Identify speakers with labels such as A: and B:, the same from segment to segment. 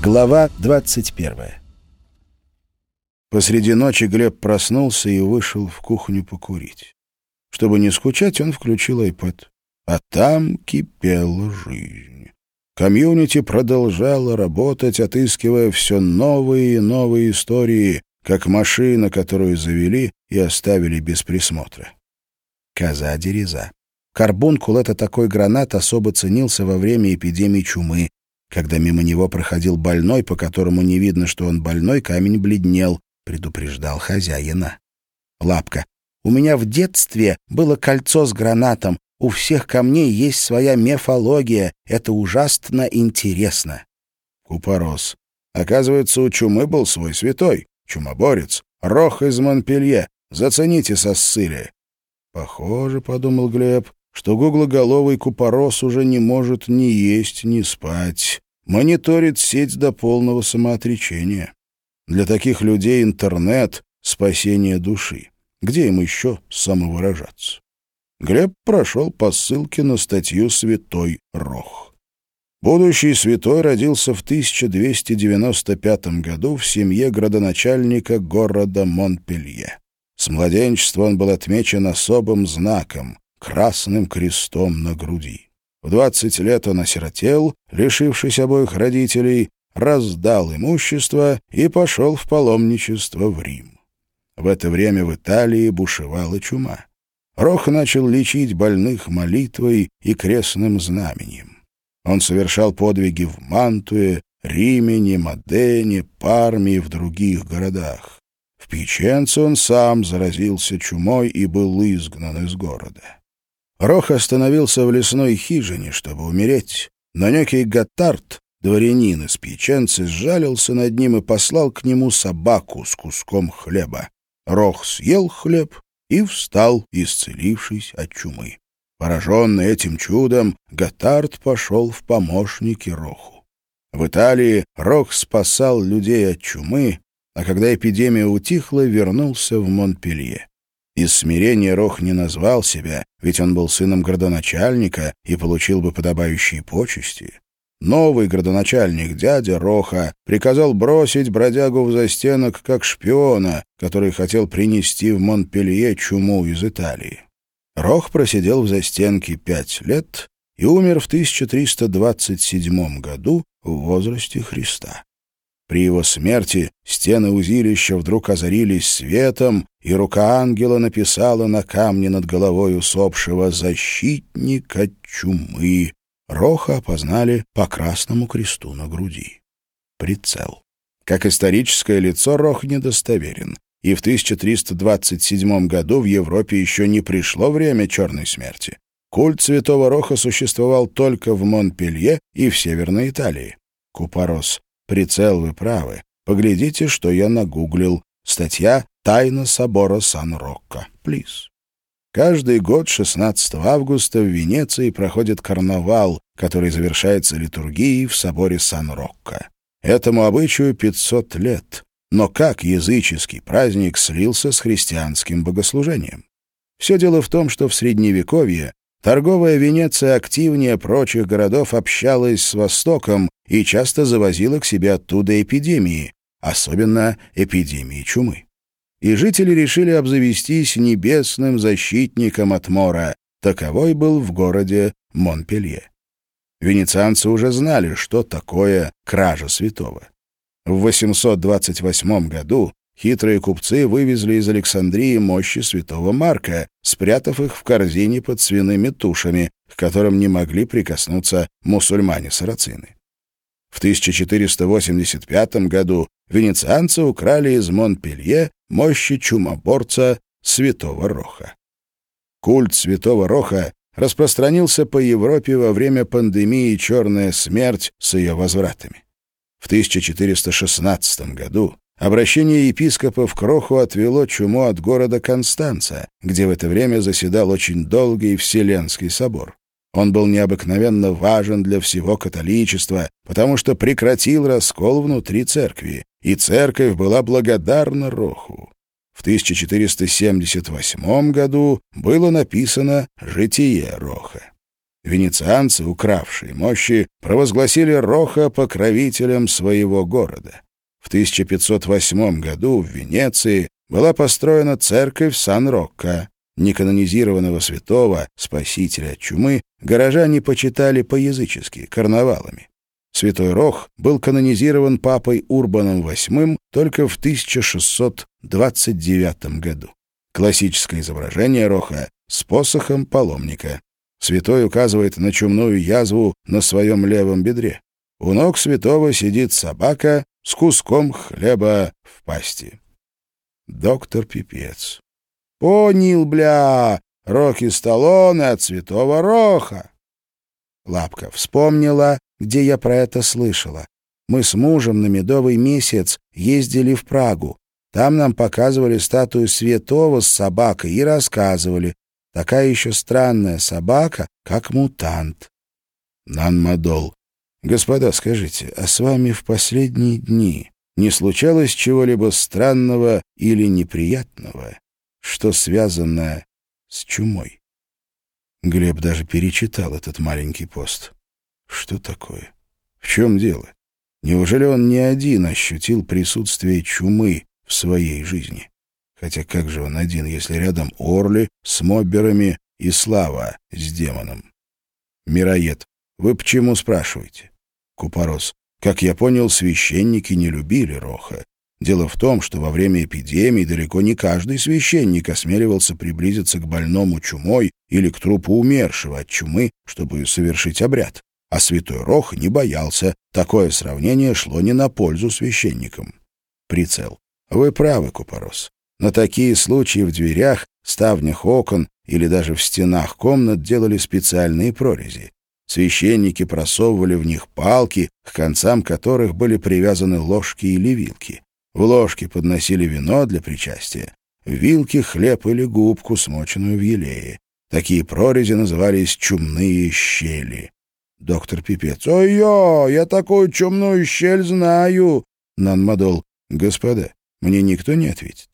A: Глава 21. Посреди ночи Глеб проснулся и вышел в кухню покурить. Чтобы не скучать, он включил iPad. А там кипела жизнь. Комьюнити продолжало работать, отыскивая все новые и новые истории, как машина, которую завели и оставили без присмотра. Коза-дереза. Карбункул — это такой гранат, особо ценился во время эпидемии чумы. Когда мимо него проходил больной, по которому не видно, что он больной, камень бледнел, предупреждал хозяина. Лапка. У меня в детстве было кольцо с гранатом. У всех камней есть своя мифология. Это ужасно интересно. Купорос. Оказывается, у чумы был свой святой, чумоборец, Рох из Монпелье. Зацените со ссыли. Похоже, — подумал Глеб, — что гуглоголовый купорос уже не может ни есть, ни спать. Мониторит сеть до полного самоотречения. Для таких людей интернет — спасение души. Где им еще самовыражаться? Глеб прошел по ссылке на статью «Святой Рох». Будущий святой родился в 1295 году в семье градоначальника города Монпелье. С младенчества он был отмечен особым знаком — красным крестом на груди. В 20 лет он осиротел, лишившись обоих родителей, раздал имущество и пошел в паломничество в Рим. В это время в Италии бушевала чума. Рох начал лечить больных молитвой и крестным знаменем. Он совершал подвиги в Мантуе, Римени, Модене, Парме и в других городах. В Пьяченце он сам заразился чумой и был изгнан из города. Рох остановился в лесной хижине, чтобы умереть, но некий Готард, дворянин из Пьяченцы, сжалился над ним и послал к нему собаку с куском хлеба. Рох съел хлеб и встал, исцелившись от чумы. Пораженный этим чудом, Готард пошел в помощники Роху. В Италии Рох спасал людей от чумы, а когда эпидемия утихла, вернулся в Монпелье. Из смирения Рох не назвал себя, ведь он был сыном градоначальника и получил бы подобающие почести. Новый градоначальник, дядя Роха, приказал бросить бродягу в застенок как шпиона, который хотел принести в Монпелье чуму из Италии. Рох просидел в застенке 5 лет и умер в 1327 году в возрасте Христа. При его смерти стены узилища вдруг озарились светом, и рука ангела написала на камне над головой усопшего «Защитник от чумы». Роха опознали по красному кресту на груди. Прицел. Как историческое лицо Рох недостоверен, и в 1327 году в Европе еще не пришло время черной смерти. Культ святого Роха существовал только в Монпелье и в Северной Италии. Купорос. Прицел, вы правы. Поглядите, что я нагуглил. Статья «Тайна собора Сан-Рокко». Плиз. Каждый год 16 августа в Венеции проходит карнавал, который завершается литургией в соборе Сан-Рокко. Этому обычаю 500 лет. Но как языческий праздник слился с христианским богослужением? Все дело в том, что в Средневековье торговая Венеция активнее прочих городов общалась с Востоком и часто завозила к себе оттуда эпидемии, особенно эпидемии чумы. И жители решили обзавестись небесным защитником от мора. Таковой был в городе Монпелье. Венецианцы уже знали, что такое кража святого. В 828 году хитрые купцы вывезли из Александрии мощи святого Марка, спрятав их в корзине под свиными тушами, к которым не могли прикоснуться мусульмане-сарацины. В 1485 году венецианцы украли из Монпелье мощи чумоборца святого Роха. Культ святого Роха распространился по Европе во время пандемии «Черная смерть» с ее возвратами. В 1416 году обращение епископов к Роху отвело чуму от города Констанца, где в это время заседал очень долгий Вселенский собор. Он был необыкновенно важен для всего католичества, потому что прекратил раскол внутри церкви, и церковь была благодарна Роху. В 1478 году было написано «Житие Роха». венецианцы, укравшие мощи, провозгласили Роха покровителем своего города. В 1508 году в Венеции была построена церковь Сан-Рокко. Неканонизированного святого, спасителя от чумы, горожане почитали по-язычески, карнавалами. Святой Рох был канонизирован папой Урбаном VIII только в 1629 году. Классическое изображение Роха с посохом паломника. Святой указывает на чумную язву на своем левом бедре. У ног святого сидит собака с куском хлеба в пасти. Доктор Пипец. Понял, бля, Рокки Сталлоне от Святого Роха. Лапка вспомнила, где я про это слышала. Мы с мужем на медовый месяц ездили в Прагу. Там нам показывали статую святого с собакой и рассказывали. Такая еще странная собака, как мутант. Нан-Мадол. Господа, скажите, а с вами в последние дни не случалось чего-либо странного или неприятного, что связано с чумой? Глеб даже перечитал этот маленький пост. Что такое? В чем дело? Неужели он не один ощутил присутствие чумы в своей жизни? Хотя как же он один, если рядом Орли с мобберами и Слава с демоном? Мироед. Вы почему спрашиваете? Купорос. Как я понял, священники не любили Роха. Дело в том, что во время эпидемии далеко не каждый священник осмеливался приблизиться к больному чумой или к трупу умершего от чумы, чтобы совершить обряд. А святой Рох не боялся. Такое сравнение шло не на пользу священникам. Прицел. Вы правы, Купорос. На такие случаи в дверях, ставнях окон или даже в стенах комнат делали специальные прорези. Священники просовывали в них палки, к концам которых были привязаны ложки или вилки. В ложки подносили вино для причастия, в вилки хлеб или губку, смоченную в елее. Такие прорези назывались чумные щели. Доктор Пипец. «Ой-ё, я такую чумную щель знаю!» Нан-Мадол. «Господа, мне никто не ответит?»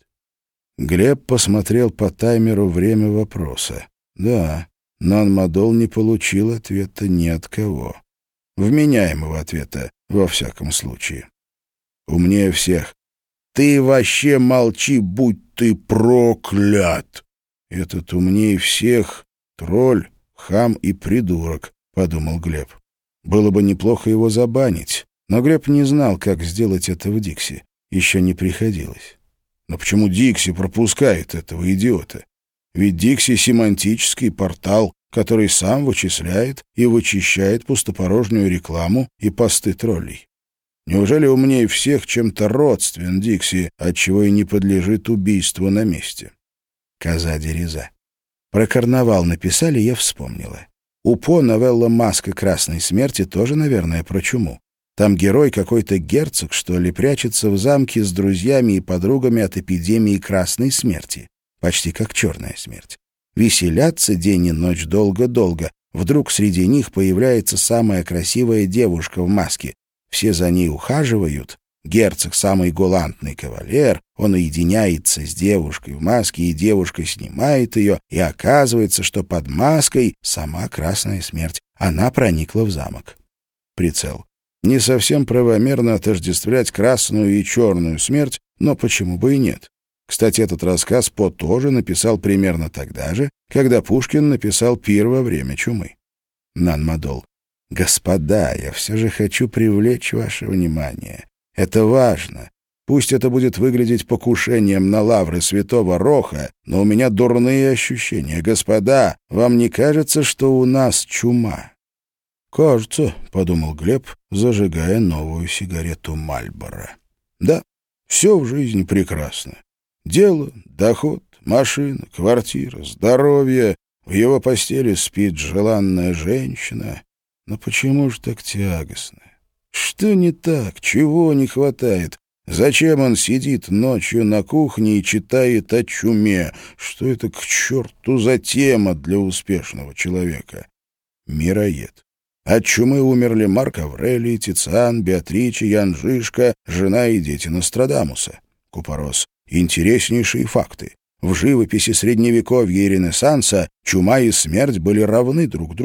A: Глеб посмотрел по таймеру время вопроса. Да, Нан-Мадол не получил ответа ни от кого. Вменяемого ответа, во всяком случае. Умнее всех. «Ты вообще молчи, будь ты проклят!» «Этот умнее всех тролль, хам и придурок», — подумал Глеб. Было бы неплохо его забанить, но Глеб не знал, как сделать это в Дикси. Еще не приходилось. Но почему Дикси пропускает этого идиота? Ведь Дикси — семантический портал, который сам вычисляет и вычищает пустопорожнюю рекламу и посты троллей. Неужели умнее всех чем-то родствен Дикси, отчего и не подлежит убийству на месте? Коза Дереза. Про карнавал написали, я вспомнила. У По новелла «Маска красной смерти» тоже, наверное, про чуму. Там герой какой-то герцог, что ли, прячется в замке с друзьями и подругами от эпидемии красной смерти. Почти как черная смерть. Веселятся день и ночь долго-долго. Вдруг среди них появляется самая красивая девушка в маске. Все за ней ухаживают. Герцог — самый галантный кавалер. Он уединяется с девушкой в маске, и девушка снимает ее, и оказывается, что под маской сама красная смерть. Она проникла в замок. Прицел. Не совсем правомерно отождествлять красную и черную смерть, но почему бы и нет? Кстати, этот рассказ По тоже написал примерно тогда же, когда Пушкин написал «Пир во время чумы». Нан-Мадол. «Господа, я все же хочу привлечь ваше внимание. Это важно. Пусть это будет выглядеть покушением на лавры святого Роха, но у меня дурные ощущения. Господа, вам не кажется, что у нас чума?» «Кажется», — подумал Глеб, зажигая новую сигарету Мальборо. «Да, все в жизни прекрасно. Дело, доход, машина, квартира, здоровье. В его постели спит желанная женщина. Но почему же так тягостно? Что не так? Чего не хватает? Зачем он сидит ночью на кухне и читает о чуме? Что это к черту за тема для успешного человека?» Мироед. От чумы умерли Марк Аврелий, Тициан, Беатриче, Ян Жишка, жена и дети Нострадамуса. Купорос. Интереснейшие факты. В живописи Средневековья и Ренессанса чума и смерть были равны друг другу.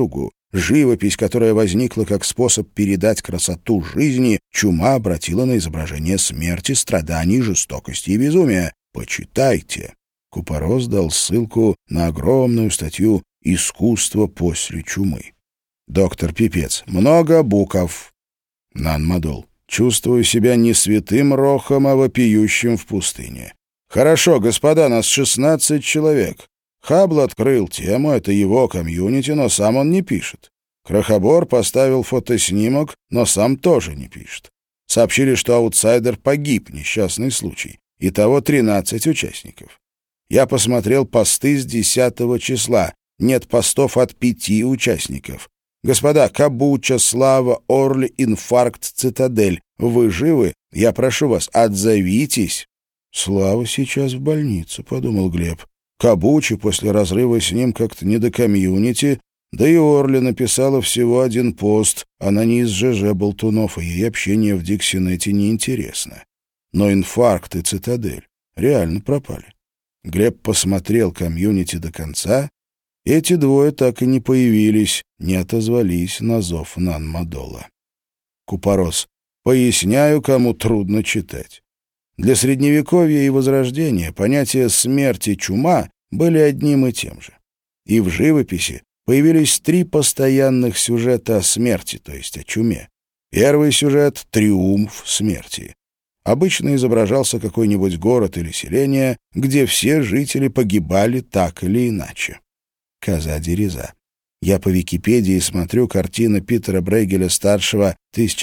A: живопись, которая возникла как способ передать красоту жизни, Чума обратила на изображение смерти, страданий, жестокости и безумия. Почитайте. Купорос дал ссылку на огромную статью «Искусство после чумы». Доктор Пипец. Много букв. Нан-Мадол. Чувствую себя не святым Рохом, а вопиющим в пустыне. Хорошо, господа, нас 16 человек. Хаббл открыл тему, это его комьюнити, но сам он не пишет. Крохобор поставил фотоснимок, но сам тоже не пишет. Сообщили, что аутсайдер погиб, несчастный случай. Итого 13 участников. Я посмотрел посты с 10 числа. Нет постов от 5 участников. Господа, Кабуча, Слава, Орли, Инфаркт, Цитадель. Вы живы? Я прошу вас, отзовитесь. Слава сейчас в больнице, подумал Глеб. Кабучи после разрыва с ним как-то не до комьюнити, да и Орли написала всего 1 пост. Она не из ЖЖ Болтунов, и ей общение в Диксинете неинтересно. Но Инфаркт и Цитадель реально пропали. Глеб посмотрел комьюнити до конца. Эти двое так и не появились, не отозвались на зов Нан-Мадола. Купорос. Поясняю, кому трудно читать. Для Средневековья и Возрождения понятия смерти, чума были одним и тем же. И в живописи появились 3 постоянных сюжета о смерти, то есть о чуме. Первый сюжет — триумф смерти. Обычно изображался какой-нибудь город или селение, где все жители погибали так или иначе. Каза-Дереза. Я по Википедии смотрю картину Питера Брейгеля-старшего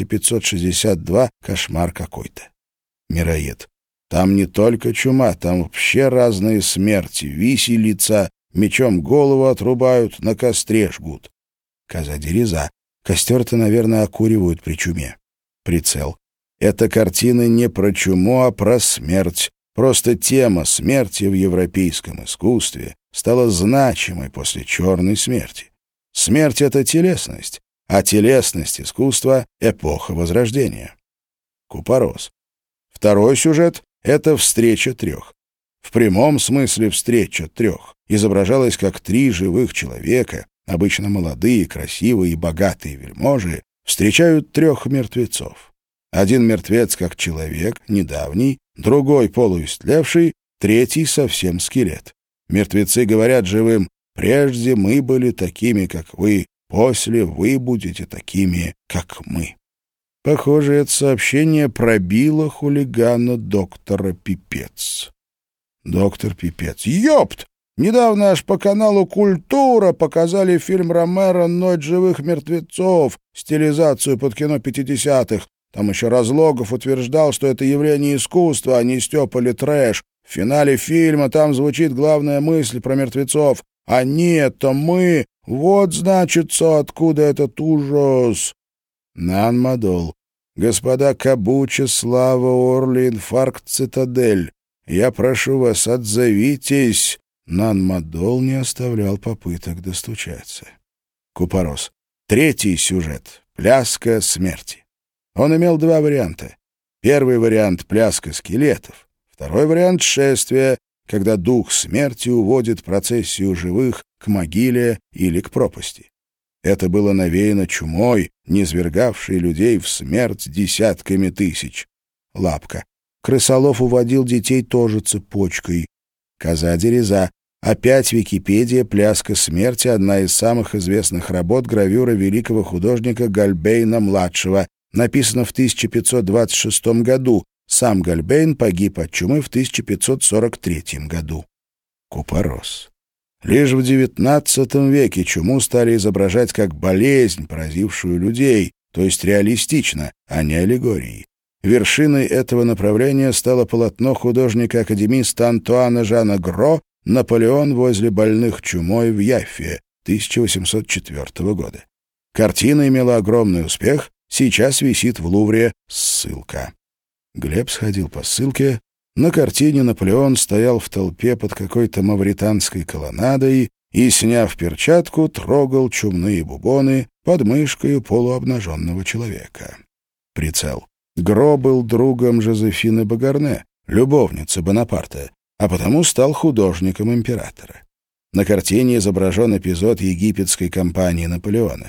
A: 1562 «Кошмар какой-то». Мироед. Там не только чума, там вообще разные смерти. Виселица, мечом голову отрубают, на костре жгут. Каза-Дереза. Костер-то, наверное, окуривают при чуме. Прицел. Эта картина не про чуму, а про смерть. Просто тема смерти в европейском искусстве стала значимой после черной смерти. Смерть — это телесность, а телесность искусства — эпоха Возрождения. Купорос. Второй сюжет — это встреча 3. В прямом смысле встреча 3 изображалась как 3 живых человека, обычно молодые, красивые и богатые вельможи, встречают 3 мертвецов. Один мертвец как человек, недавний, другой полуистлевший, третий совсем скелет. Мертвецы говорят живым: «Прежде мы были такими, как вы, после вы будете такими, как мы». Похоже, это сообщение пробило хулигана доктора Пипец. Доктор Пипец. «Ёпт! Недавно аж по каналу «Культура» показали фильм Ромеро «Ночь живых мертвецов», стилизацию под кино 50-х. Там еще Разлогов утверждал, что это явление искусства, а не стёб или трэш. В финале фильма там звучит главная мысль про мертвецов. Они — это мы. Вот, значится, откуда этот ужас. Нан-Мадол. Господа Кабуча, Слава, Орли, Инфаркт, Цитадель. Я прошу вас, отзовитесь. Нан-Мадол не оставлял попыток достучаться. Купорос. Третий сюжет. Пляска смерти. Он имел 2 варианта. Первый вариант — пляска скелетов. Второй вариант — шествие, когда дух смерти уводит процессию живых к могиле или к пропасти. Это было навеяно чумой, низвергавшей людей в смерть десятками тысяч. Лапка. Крысолов уводил детей тоже цепочкой. Каза-Дереза. Опять Википедия «Пляска смерти» — одна из самых известных работ гравюра великого художника Гальбейна-младшего. Написано в 1526 году. Сам Гальбейн погиб от чумы в 1543 году. Купорос. Лишь в XIX веке чуму стали изображать как болезнь, поразившую людей, то есть реалистично, а не аллегорией. Вершиной этого направления стало полотно художника-академиста Антуана Жана Гро «Наполеон возле больных чумой в Яффе» 1804 года. Картина имела огромный успех, сейчас висит в Лувре, ссылка. Глеб сходил по ссылке. На картине Наполеон стоял в толпе под какой-то мавританской колоннадой и, сняв перчатку, трогал чумные бубоны под мышкой полуобнаженного человека. Прицел. Гро был другом Жозефины Багарне, любовницы Бонапарта, а потому стал художником императора. На картине изображен эпизод египетской кампании Наполеона.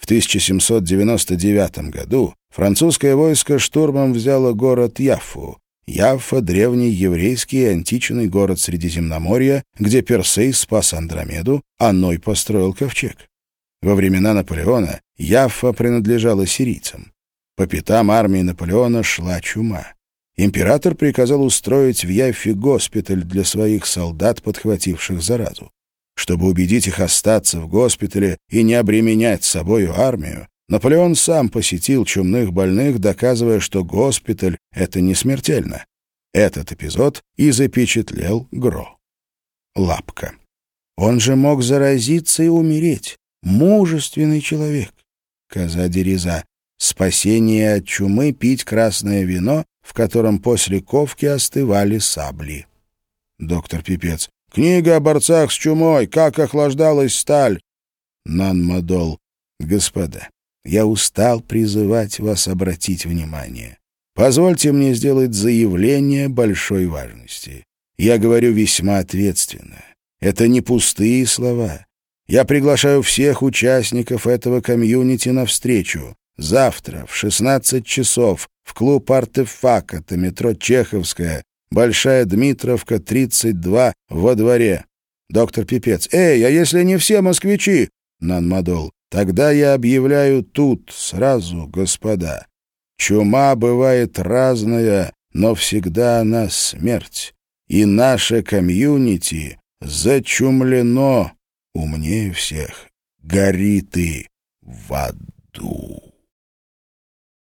A: В 1799 году французское войско штурмом взяло город Яффу. Яффа — древний еврейский и античный город Средиземноморья, где Персей спас Андромеду, а Ной построил ковчег. Во времена Наполеона Яффа принадлежала сирийцам. По пятам армии Наполеона шла чума. Император приказал устроить в Яффе госпиталь для своих солдат, подхвативших заразу. Чтобы убедить их остаться в госпитале и не обременять собою армию, Наполеон сам посетил чумных больных, доказывая, что госпиталь — это не смертельно. Этот эпизод и запечатлел Гро. Лапка. Он же мог заразиться и умереть. Мужественный человек. Коза Дереза. Спасение от чумы — пить красное вино, в котором после ковки остывали сабли. Доктор Пипец. Книга о борцах с чумой. Как охлаждалась сталь. Нан-Мадол. Господа, я устал призывать вас обратить внимание. Позвольте мне сделать заявление большой важности. Я говорю весьма ответственно. Это не пустые слова. Я приглашаю всех участников этого комьюнити на встречу. Завтра в 16 часов в клуб «Артефак», это метро Чеховская, Большая Дмитровка, 32, во дворе. Доктор Пипец. Эй, а если не все москвичи? Нан-Мадол. Тогда я объявляю тут сразу, господа. Чума бывает разная, но всегда она смерть. И наше комьюнити зачумлено. Умнее всех. Гори ты в аду.